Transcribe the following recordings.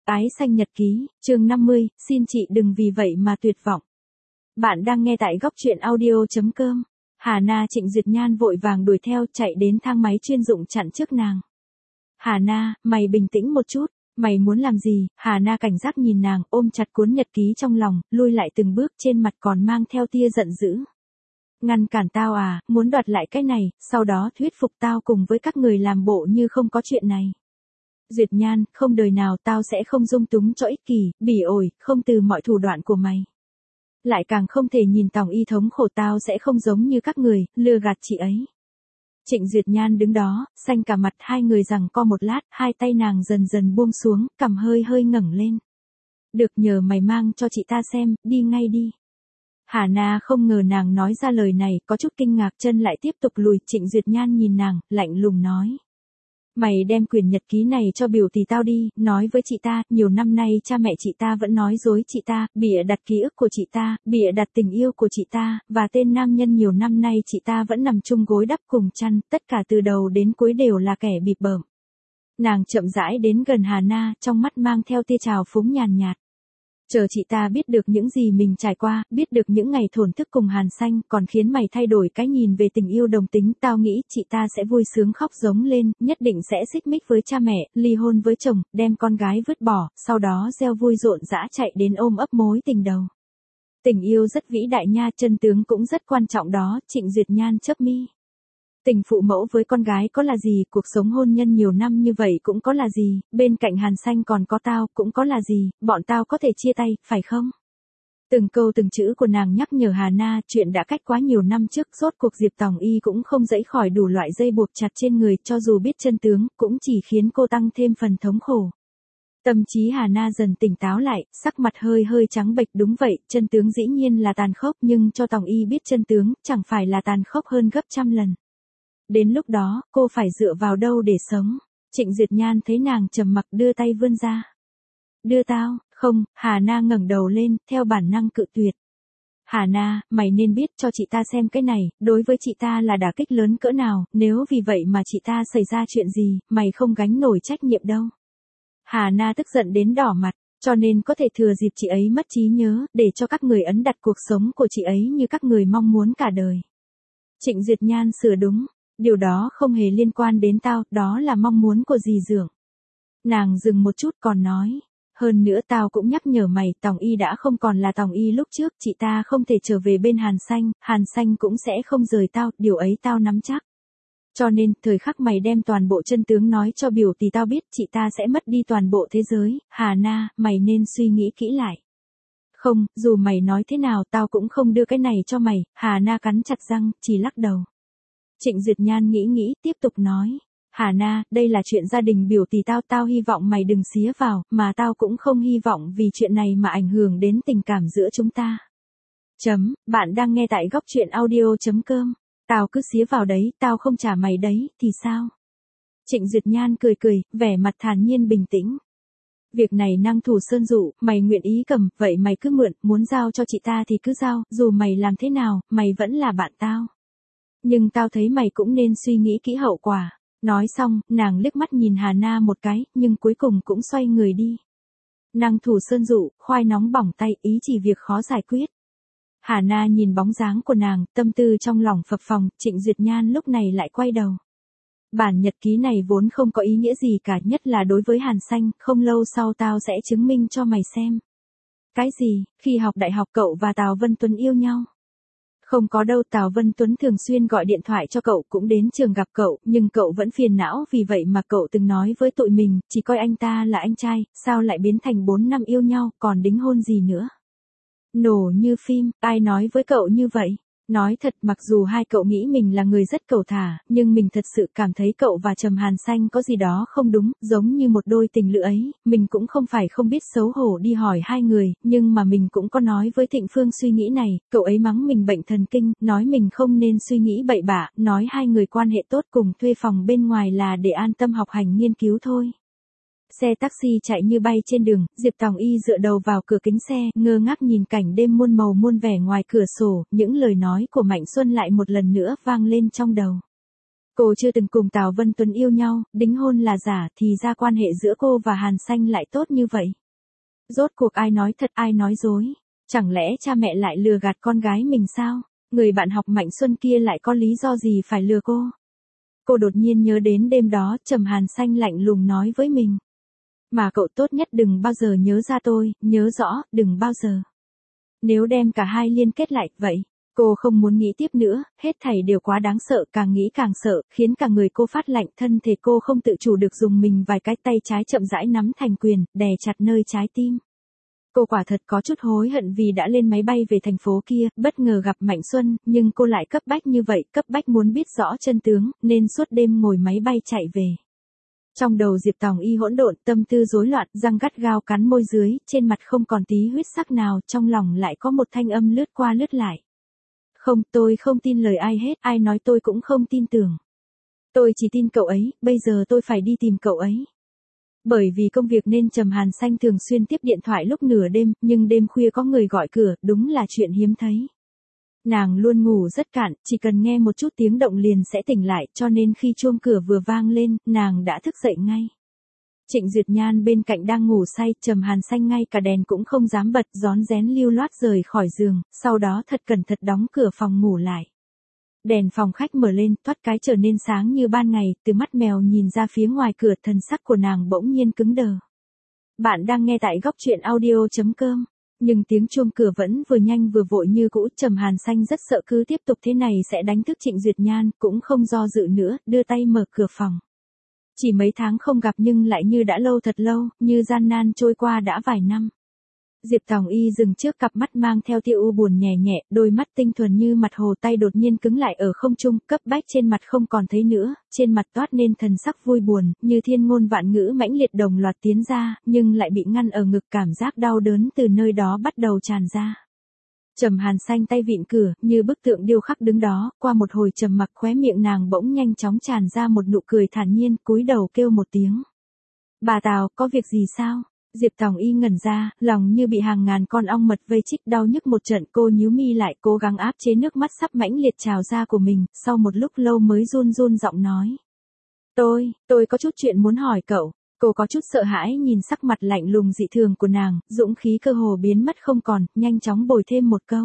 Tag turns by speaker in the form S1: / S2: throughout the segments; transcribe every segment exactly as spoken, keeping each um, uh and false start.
S1: Ái xanh nhật ký, chương năm mươi, xin chị đừng vì vậy mà tuyệt vọng. Bạn đang nghe tại góc truyện audio.com. Hà Na Trịnh Duyệt Nhan vội vàng đuổi theo, chạy đến thang máy chuyên dụng chặn trước nàng. Hà Na, mày bình tĩnh một chút, mày muốn làm gì? Hà Na cảnh giác nhìn nàng, ôm chặt cuốn nhật ký trong lòng, lui lại từng bước, trên mặt còn mang theo tia giận dữ. Ngăn cản tao à, muốn đoạt lại cái này, sau đó thuyết phục tao cùng với các người làm bộ như không có chuyện này. Duyệt Nhan, không đời nào tao sẽ không dung túng cho ích kỷ, bỉ ổi, không từ mọi thủ đoạn của mày. Lại càng không thể nhìn Tòng Y thống khổ, tao sẽ không giống như các người, lừa gạt chị ấy. Trịnh Duyệt Nhan đứng đó, xanh cả mặt, hai người giằng co một lát, hai tay nàng dần dần buông xuống, cằm hơi hơi ngẩng lên. Được, nhờ mày mang cho chị ta xem, đi ngay đi. Hà Na không ngờ nàng nói ra lời này, có chút kinh ngạc, chân lại tiếp tục lùi. Trịnh Duyệt Nhan nhìn nàng, lạnh lùng nói. Mày đem quyển nhật ký này cho biểu tỷ tao đi, nói với chị ta, nhiều năm nay cha mẹ chị ta vẫn nói dối chị ta, bịa đặt ký ức của chị ta, bịa đặt tình yêu của chị ta, và tên nam nhân nhiều năm nay chị ta vẫn nằm chung gối đắp cùng chăn, tất cả từ đầu đến cuối đều là kẻ bịp bợm. Nàng chậm rãi đến gần Hà Na, trong mắt mang theo tia trào phúng nhàn nhạt. Chờ chị ta biết được những gì mình trải qua, biết được những ngày thổn thức cùng Hàn Xanh, còn khiến mày thay đổi cái nhìn về tình yêu đồng tính, tao nghĩ chị ta sẽ vui sướng khóc giống lên, nhất định sẽ xích mích với cha mẹ, ly hôn với chồng, đem con gái vứt bỏ, sau đó gieo vui rộn rã chạy đến ôm ấp mối tình đầu. Tình yêu rất vĩ đại nha, chân tướng cũng rất quan trọng đó. Trịnh Duyệt Nhan chớp mi. Tình phụ mẫu với con gái có là gì, cuộc sống hôn nhân nhiều năm như vậy cũng có là gì, bên cạnh Hàn Xanh còn có tao, cũng có là gì, bọn tao có thể chia tay, phải không? Từng câu từng chữ của nàng nhắc nhở Hà Na, chuyện đã cách quá nhiều năm trước, rốt cuộc Diệp Tòng Y cũng không dẫy khỏi đủ loại dây buộc chặt trên người, cho dù biết chân tướng, cũng chỉ khiến cô tăng thêm phần thống khổ. Tâm trí Hà Na dần tỉnh táo lại, sắc mặt hơi hơi trắng bệch, đúng vậy, chân tướng dĩ nhiên là tàn khốc, nhưng cho Tòng Y biết chân tướng, chẳng phải là tàn khốc hơn gấp trăm lần. Đến lúc đó, cô phải dựa vào đâu để sống? Trịnh Duyệt Nhan thấy nàng trầm mặc, đưa tay vươn ra. Đưa tao, không, Hà Na ngẩng đầu lên, theo bản năng cự tuyệt. Hà Na, mày nên biết cho chị ta xem cái này, đối với chị ta là đả kích lớn cỡ nào, nếu vì vậy mà chị ta xảy ra chuyện gì, mày không gánh nổi trách nhiệm đâu. Hà Na tức giận đến đỏ mặt, cho nên có thể thừa dịp chị ấy mất trí nhớ, để cho các người ấn đặt cuộc sống của chị ấy như các người mong muốn cả đời. Trịnh Duyệt Nhan sửa đúng. Điều đó không hề liên quan đến tao, đó là mong muốn của dì Dượng. Nàng dừng một chút còn nói. Hơn nữa tao cũng nhắc nhở mày, Tòng Y đã không còn là Tòng Y lúc trước, chị ta không thể trở về bên Hàn Xanh, Hàn Xanh cũng sẽ không rời tao, điều ấy tao nắm chắc. Cho nên, thời khắc mày đem toàn bộ chân tướng nói cho biểu tỷ tao biết, chị ta sẽ mất đi toàn bộ thế giới. Hà Na, mày nên suy nghĩ kỹ lại. Không, dù mày nói thế nào tao cũng không đưa cái này cho mày. Hà Na cắn chặt răng, chỉ lắc đầu. Trịnh Duyệt Nhan nghĩ nghĩ, tiếp tục nói. Hà Na, đây là chuyện gia đình biểu tỷ tao, tao hy vọng mày đừng xía vào, mà tao cũng không hy vọng vì chuyện này mà ảnh hưởng đến tình cảm giữa chúng ta. Chấm, bạn đang nghe tại góc truyện audio.com. Tao cứ xía vào đấy, tao không trả mày đấy, thì sao? Trịnh Duyệt Nhan cười cười, vẻ mặt thản nhiên bình tĩnh. Việc này năng thủ sơn dụ, mày nguyện ý cầm, vậy mày cứ mượn, muốn giao cho chị ta thì cứ giao, dù mày làm thế nào, mày vẫn là bạn tao. Nhưng tao thấy mày cũng nên suy nghĩ kỹ hậu quả. Nói xong, nàng liếc mắt nhìn Hà Na một cái, nhưng cuối cùng cũng xoay người đi. Năng thủ sơn dụ, khoai nóng bỏng tay, ý chỉ việc khó giải quyết. Hà Na nhìn bóng dáng của nàng, tâm tư trong lòng phập phồng. Trịnh Duyệt Nhan lúc này lại quay đầu. Bản nhật ký này vốn không có ý nghĩa gì cả, nhất là đối với Hàn Xanh, không lâu sau tao sẽ chứng minh cho mày xem. Cái gì, khi học đại học cậu và Tào Vân Tuấn yêu nhau? Không có đâu, Tào Vân Tuấn thường xuyên gọi điện thoại cho cậu, cũng đến trường gặp cậu, nhưng cậu vẫn phiền não, vì vậy mà cậu từng nói với tụi mình, chỉ coi anh ta là anh trai, sao lại biến thành bốn năm yêu nhau, còn đính hôn gì nữa. Nổ như phim, ai nói với cậu như vậy? Nói thật, mặc dù hai cậu nghĩ mình là người rất cẩu thả, nhưng mình thật sự cảm thấy cậu và Trầm Hàn Xanh có gì đó không đúng, giống như một đôi tình lữ ấy, mình cũng không phải không biết xấu hổ đi hỏi hai người, nhưng mà mình cũng có nói với Thịnh Phương suy nghĩ này, cậu ấy mắng mình bệnh thần kinh, nói mình không nên suy nghĩ bậy bạ, nói hai người quan hệ tốt cùng thuê phòng bên ngoài là để an tâm học hành nghiên cứu thôi. Xe taxi chạy như bay trên đường, Diệp Tòng Y dựa đầu vào cửa kính xe, ngơ ngác nhìn cảnh đêm muôn màu muôn vẻ ngoài cửa sổ, những lời nói của Mạnh Xuân lại một lần nữa vang lên trong đầu. Cô chưa từng cùng Tào Vân Tuấn yêu nhau, đính hôn là giả, thì ra quan hệ giữa cô và Hàn Sanh lại tốt như vậy. Rốt cuộc ai nói thật ai nói dối? Chẳng lẽ cha mẹ lại lừa gạt con gái mình sao? Người bạn học Mạnh Xuân kia lại có lý do gì phải lừa cô? Cô đột nhiên nhớ đến đêm đó, Trầm Hàn Sanh lạnh lùng nói với mình. Mà cậu tốt nhất đừng bao giờ nhớ ra tôi, nhớ rõ, đừng bao giờ. Nếu đem cả hai liên kết lại, vậy. Cô không muốn nghĩ tiếp nữa, hết thảy đều quá đáng sợ, càng nghĩ càng sợ, khiến cả người cô phát lạnh, thân thể cô không tự chủ được dùng mình vài cái, tay trái chậm rãi nắm thành quyền, đè chặt nơi trái tim. Cô quả thật có chút hối hận vì đã lên máy bay về thành phố kia, bất ngờ gặp Mạnh Xuân, nhưng cô lại cấp bách như vậy, cấp bách muốn biết rõ chân tướng, nên suốt đêm ngồi máy bay chạy về. Trong đầu Diệp Tòng Y hỗn độn, tâm tư rối loạn, răng gắt gao cắn môi dưới, trên mặt không còn tí huyết sắc nào, trong lòng lại có một thanh âm lướt qua lướt lại. Không, tôi không tin lời ai hết, ai nói tôi cũng không tin tưởng. Tôi chỉ tin cậu ấy, bây giờ tôi phải đi tìm cậu ấy. Bởi vì công việc nên Trầm Hàn Sanh thường xuyên tiếp điện thoại lúc nửa đêm, nhưng đêm khuya có người gọi cửa, đúng là chuyện hiếm thấy. Nàng luôn ngủ rất cạn, chỉ cần nghe một chút tiếng động liền sẽ tỉnh lại, cho nên khi chuông cửa vừa vang lên, nàng đã thức dậy ngay. Trịnh Duyệt Nhan bên cạnh đang ngủ say, Trầm Hàn Sanh ngay cả đèn cũng không dám bật, rón rén lưu loát rời khỏi giường, sau đó thật cẩn thận đóng cửa phòng ngủ lại. Đèn phòng khách mở lên, thoát cái trở nên sáng như ban ngày, từ mắt mèo nhìn ra phía ngoài cửa, thần sắc của nàng bỗng nhiên cứng đờ. Bạn đang nghe tại góc truyện audio chấm com. Nhưng tiếng chuông cửa vẫn vừa nhanh vừa vội như cũ, Trầm Hàn Sanh rất sợ cứ tiếp tục thế này sẽ đánh thức Trịnh Duyệt Nhan, cũng không do dự nữa, đưa tay mở cửa phòng. Chỉ mấy tháng không gặp nhưng lại như đã lâu thật lâu, như gian nan trôi qua đã vài năm. Diệp Tòng Y dừng trước cặp mắt mang theo tia u buồn nhẹ nhẹ, đôi mắt tinh thuần như mặt hồ, tay đột nhiên cứng lại ở không trung, cấp bách trên mặt không còn thấy nữa, trên mặt toát nên thần sắc vui buồn, như thiên ngôn vạn ngữ mãnh liệt đồng loạt tiến ra, nhưng lại bị ngăn ở ngực, cảm giác đau đớn từ nơi đó bắt đầu tràn ra. Trầm Hàn Sanh tay vịn cửa, như bức tượng điêu khắc đứng đó, qua một hồi trầm mặc khóe miệng nàng bỗng nhanh chóng tràn ra một nụ cười thản nhiên, cúi đầu kêu một tiếng. Bà Tào, có việc gì sao? Diệp Tòng Y ngẩn ra, lòng như bị hàng ngàn con ong mật vây chích, đau nhức một trận, cô nhíu mi lại, cố gắng áp chế nước mắt sắp mãnh liệt trào ra của mình, sau một lúc lâu mới run run giọng nói. Tôi, tôi có chút chuyện muốn hỏi cậu. Cô có chút sợ hãi nhìn sắc mặt lạnh lùng dị thường của nàng, dũng khí cơ hồ biến mất không còn, nhanh chóng bồi thêm một câu.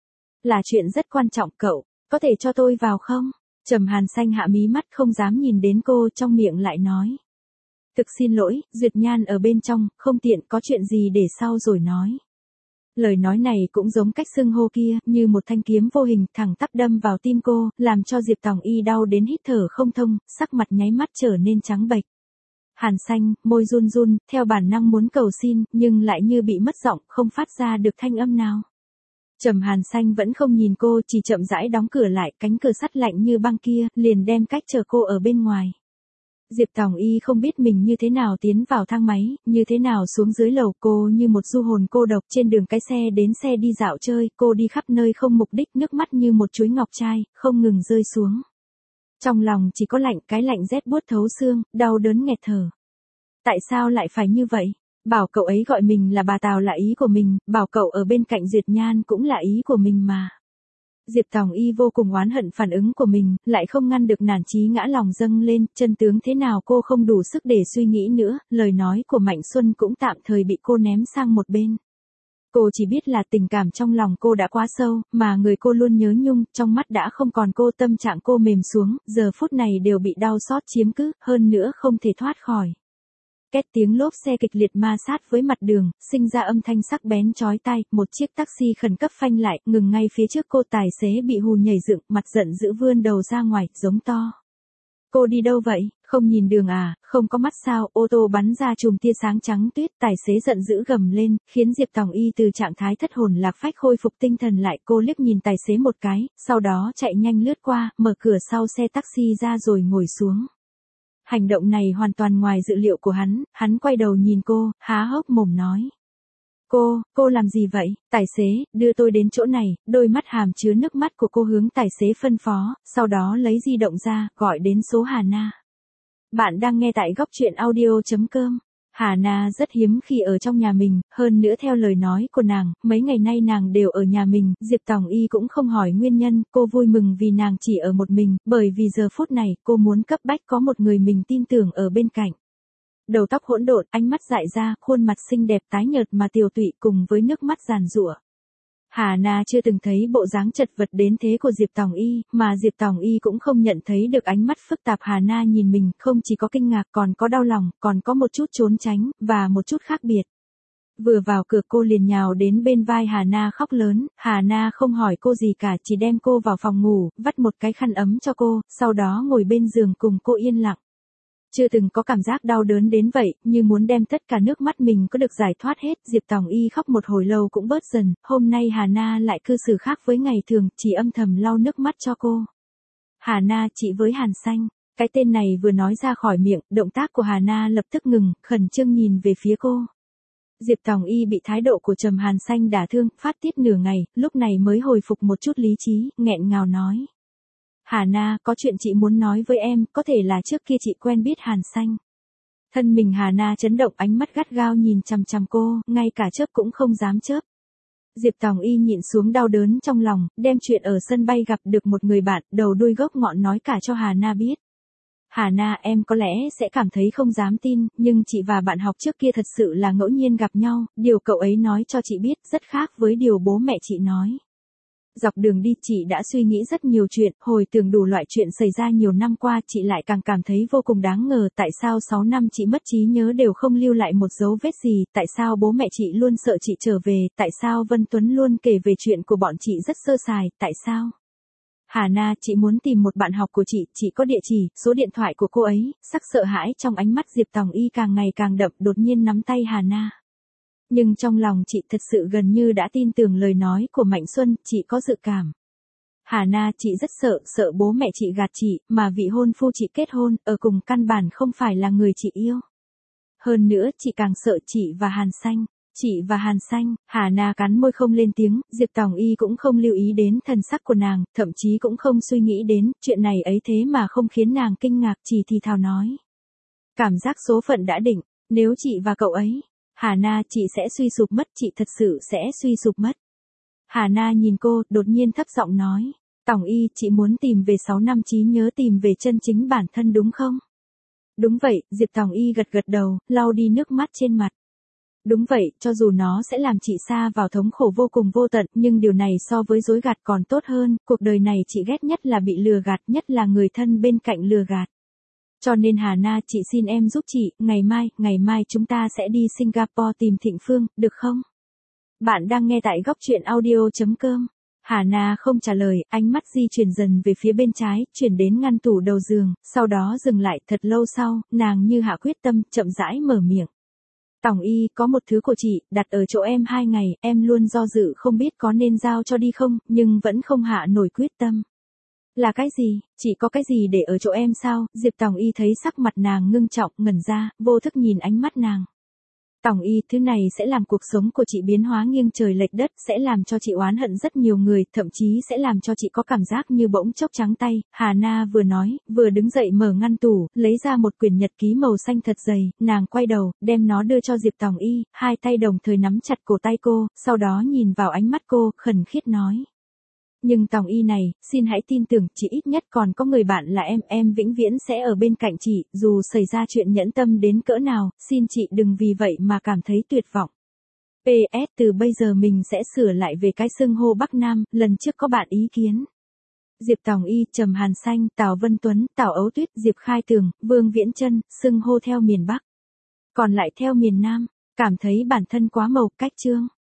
S1: Là chuyện rất quan trọng cậu, có thể cho tôi vào không? Trầm Hàn Sanh hạ mí mắt không dám nhìn đến cô, trong miệng lại nói. Thực xin lỗi, Duyệt Nhan ở bên trong, không tiện, có chuyện gì để sau rồi nói. Lời nói này cũng giống cách xưng hô kia, như một thanh kiếm vô hình thẳng tắp đâm vào tim cô, làm cho Diệp Tòng Y đau đến hít thở không thông, sắc mặt nháy mắt trở nên trắng bệch. Hàn Sanh, môi run run, theo bản năng muốn cầu xin, nhưng lại như bị mất giọng, không phát ra được thanh âm nào. Trầm Hàn Sanh vẫn không nhìn cô, chỉ chậm rãi đóng cửa lại, cánh cửa sắt lạnh như băng kia, liền đem cách chờ cô ở bên ngoài. Diệp Tòng Y không biết mình như thế nào tiến vào thang máy, như thế nào xuống dưới lầu, cô như một du hồn cô độc trên đường cái xe đến xe đi dạo chơi, cô đi khắp nơi không mục đích, nước mắt như một chuối ngọc trai, không ngừng rơi xuống. Trong lòng chỉ có lạnh, cái lạnh rét buốt thấu xương, đau đớn nghẹt thở. Tại sao lại phải như vậy? Bảo cậu ấy gọi mình là bà Tào là ý của mình, bảo cậu ở bên cạnh Duyệt Nhan cũng là ý của mình mà. Diệp Tòng Y vô cùng oán hận phản ứng của mình, lại không ngăn được nản chí ngã lòng dâng lên, chân tướng thế nào cô không đủ sức để suy nghĩ nữa, lời nói của Mạnh Xuân cũng tạm thời bị cô ném sang một bên. Cô chỉ biết là tình cảm trong lòng cô đã quá sâu, mà người cô luôn nhớ nhung, trong mắt đã không còn cô, tâm trạng cô mềm xuống, giờ phút này đều bị đau xót chiếm cứ, hơn nữa không thể thoát khỏi. Két tiếng lốp xe kịch liệt ma sát với mặt đường, sinh ra âm thanh sắc bén chói tai, một chiếc taxi khẩn cấp phanh lại, ngừng ngay phía trước cô, tài xế bị hù nhảy dựng, mặt giận dữ vươn đầu ra ngoài, giống to. Cô đi đâu vậy, không nhìn đường à, không có mắt sao, ô tô bắn ra chùm tia sáng trắng tuyết, tài xế giận dữ gầm lên, khiến Diệp Tòng Y từ trạng thái thất hồn lạc phách khôi phục tinh thần lại, cô liếc nhìn tài xế một cái, sau đó chạy nhanh lướt qua, mở cửa sau xe taxi ra rồi ngồi xuống. Hành động này hoàn toàn ngoài dự liệu của hắn, hắn quay đầu nhìn cô, há hốc mồm nói. Cô, cô làm gì vậy? Tài xế, đưa tôi đến chỗ này, đôi mắt hàm chứa nước mắt của cô hướng tài xế phân phó, sau đó lấy di động ra, gọi đến số Hà Na. Bạn đang nghe tại góc truyện audio chấm com. Hà Na rất hiếm khi ở trong nhà mình, hơn nữa theo lời nói của nàng, mấy ngày nay nàng đều ở nhà mình, Diệp Tòng Y cũng không hỏi nguyên nhân, cô vui mừng vì nàng chỉ ở một mình, bởi vì giờ phút này cô muốn cấp bách có một người mình tin tưởng ở bên cạnh. Đầu tóc hỗn độn, ánh mắt dại ra, khuôn mặt xinh đẹp tái nhợt mà tiều tụy cùng với nước mắt giàn giụa. Hà Na chưa từng thấy bộ dáng chật vật đến thế của Diệp Tòng Y, mà Diệp Tòng Y cũng không nhận thấy được ánh mắt phức tạp Hà Na nhìn mình, không chỉ có kinh ngạc còn có đau lòng, còn có một chút trốn tránh, và một chút khác biệt. Vừa vào cửa cô liền nhào đến bên vai Hà Na khóc lớn, Hà Na không hỏi cô gì cả, chỉ đem cô vào phòng ngủ, vắt một cái khăn ấm cho cô, sau đó ngồi bên giường cùng cô yên lặng. Chưa từng có cảm giác đau đớn đến vậy, như muốn đem tất cả nước mắt mình có được giải thoát hết, Diệp Tòng Y khóc một hồi lâu cũng bớt dần, hôm nay Hà Na lại cư xử khác với ngày thường, chỉ âm thầm lau nước mắt cho cô. Hà Na chị với Hàn Xanh, cái tên này vừa nói ra khỏi miệng, động tác của Hà Na lập tức ngừng, khẩn trương nhìn về phía cô. Diệp Tòng Y bị thái độ của Trầm Hàn Xanh đả thương, phát tiết nửa ngày, lúc này mới hồi phục một chút lý trí, nghẹn ngào nói. Hà Na, có chuyện chị muốn nói với em, có thể là trước kia chị quen biết Hàn Xanh. Thân mình Hà Na chấn động, ánh mắt gắt gao nhìn chằm chằm cô, ngay cả chớp cũng không dám chớp. Diệp Tòng Y nhịn xuống đau đớn trong lòng, đem chuyện ở sân bay gặp được một người bạn, đầu đuôi gốc ngọn nói cả cho Hà Na biết. Hà Na, em có lẽ sẽ cảm thấy không dám tin, nhưng chị và bạn học trước kia thật sự là ngẫu nhiên gặp nhau, điều cậu ấy nói cho chị biết rất khác với điều bố mẹ chị nói. Dọc đường đi chị đã suy nghĩ rất nhiều chuyện, hồi tưởng đủ loại chuyện xảy ra nhiều năm qua chị lại càng cảm thấy vô cùng đáng ngờ tại sao sáu năm chị mất trí nhớ đều không lưu lại một dấu vết gì, tại sao bố mẹ chị luôn sợ chị trở về, tại sao Vân Tuấn luôn kể về chuyện của bọn chị rất sơ sài, tại sao? Hà Na, chị muốn tìm một bạn học của chị, chị có địa chỉ, số điện thoại của cô ấy, sắc sợ hãi trong ánh mắt Diệp Tòng Y càng ngày càng đậm, đột nhiên nắm tay Hà Na. Nhưng trong lòng chị thật sự gần như đã tin tưởng lời nói của Mạnh Xuân, chị có dự cảm. Hà Na, chị rất sợ, sợ bố mẹ chị gạt chị, mà vị hôn phu chị kết hôn, ở cùng căn bản không phải là người chị yêu. Hơn nữa, chị càng sợ chị và Hàn Xanh. Chị và Hàn Xanh, Hà Na cắn môi không lên tiếng, Diệp Tòng Y cũng không lưu ý đến thần sắc của nàng, thậm chí cũng không suy nghĩ đến, chuyện này ấy thế mà không khiến nàng kinh ngạc, chỉ thì thào nói. Cảm giác số phận đã định, nếu chị và cậu ấy, Hà Na, chị sẽ suy sụp mất, chị thật sự sẽ suy sụp mất. Hà Na nhìn cô, đột nhiên thấp giọng nói, Tòng Y, chị muốn tìm về sáu năm trí nhớ, tìm về chân chính bản thân đúng không? Đúng vậy, Diệp Tòng Y gật gật đầu, lau đi nước mắt trên mặt. Đúng vậy, cho dù nó sẽ làm chị sa vào thống khổ vô cùng vô tận, nhưng điều này so với dối gạt còn tốt hơn, cuộc đời này chị ghét nhất là bị lừa gạt, nhất là người thân bên cạnh lừa gạt. Cho nên Hà Na, chị xin em giúp chị, ngày mai, ngày mai chúng ta sẽ đi Singapore tìm Thịnh Phương, được không? Bạn đang nghe tại góc truyện audio chấm com. Hà Na không trả lời, ánh mắt di chuyển dần về phía bên trái, chuyển đến ngăn tủ đầu giường, sau đó dừng lại, thật lâu sau, nàng như hạ quyết tâm, chậm rãi mở miệng. Tòng Y, có một thứ của chị, đặt ở chỗ em hai ngày, em luôn do dự không biết có nên giao cho đi không, nhưng vẫn không hạ nổi quyết tâm. Là cái gì, chỉ có cái gì để ở chỗ em sao? Diệp Tòng Y thấy sắc mặt nàng ngưng trọng, ngẩn ra, vô thức nhìn ánh mắt nàng. Tòng Y, thứ này sẽ làm cuộc sống của chị biến hóa nghiêng trời lệch đất, sẽ làm cho chị oán hận rất nhiều người, thậm chí sẽ làm cho chị có cảm giác như bỗng chốc trắng tay. Hà Na vừa nói, vừa đứng dậy mở ngăn tủ, lấy ra một quyển nhật ký màu xanh thật dày, nàng quay đầu, đem nó đưa cho Diệp Tòng Y, hai tay đồng thời nắm chặt cổ tay cô, sau đó nhìn vào ánh mắt cô, khẩn khiết nói. Nhưng Tòng Y này, xin hãy tin tưởng, chị ít nhất còn có người bạn là em, em vĩnh viễn sẽ ở bên cạnh chị, dù xảy ra chuyện nhẫn tâm đến cỡ nào, xin chị đừng vì vậy mà cảm thấy tuyệt vọng. pê ét từ bây giờ mình sẽ sửa lại về cái xưng hô Bắc Nam, lần trước có bạn ý kiến. Diệp Tòng Y, Trầm Hàn Xanh, Tào Vân Tuấn, Tào Ấu Tuyết, Diệp Khai Tường, Vương Viễn Chân, xưng hô theo miền Bắc. Còn lại theo miền Nam, cảm thấy bản thân quá màu, cách chương.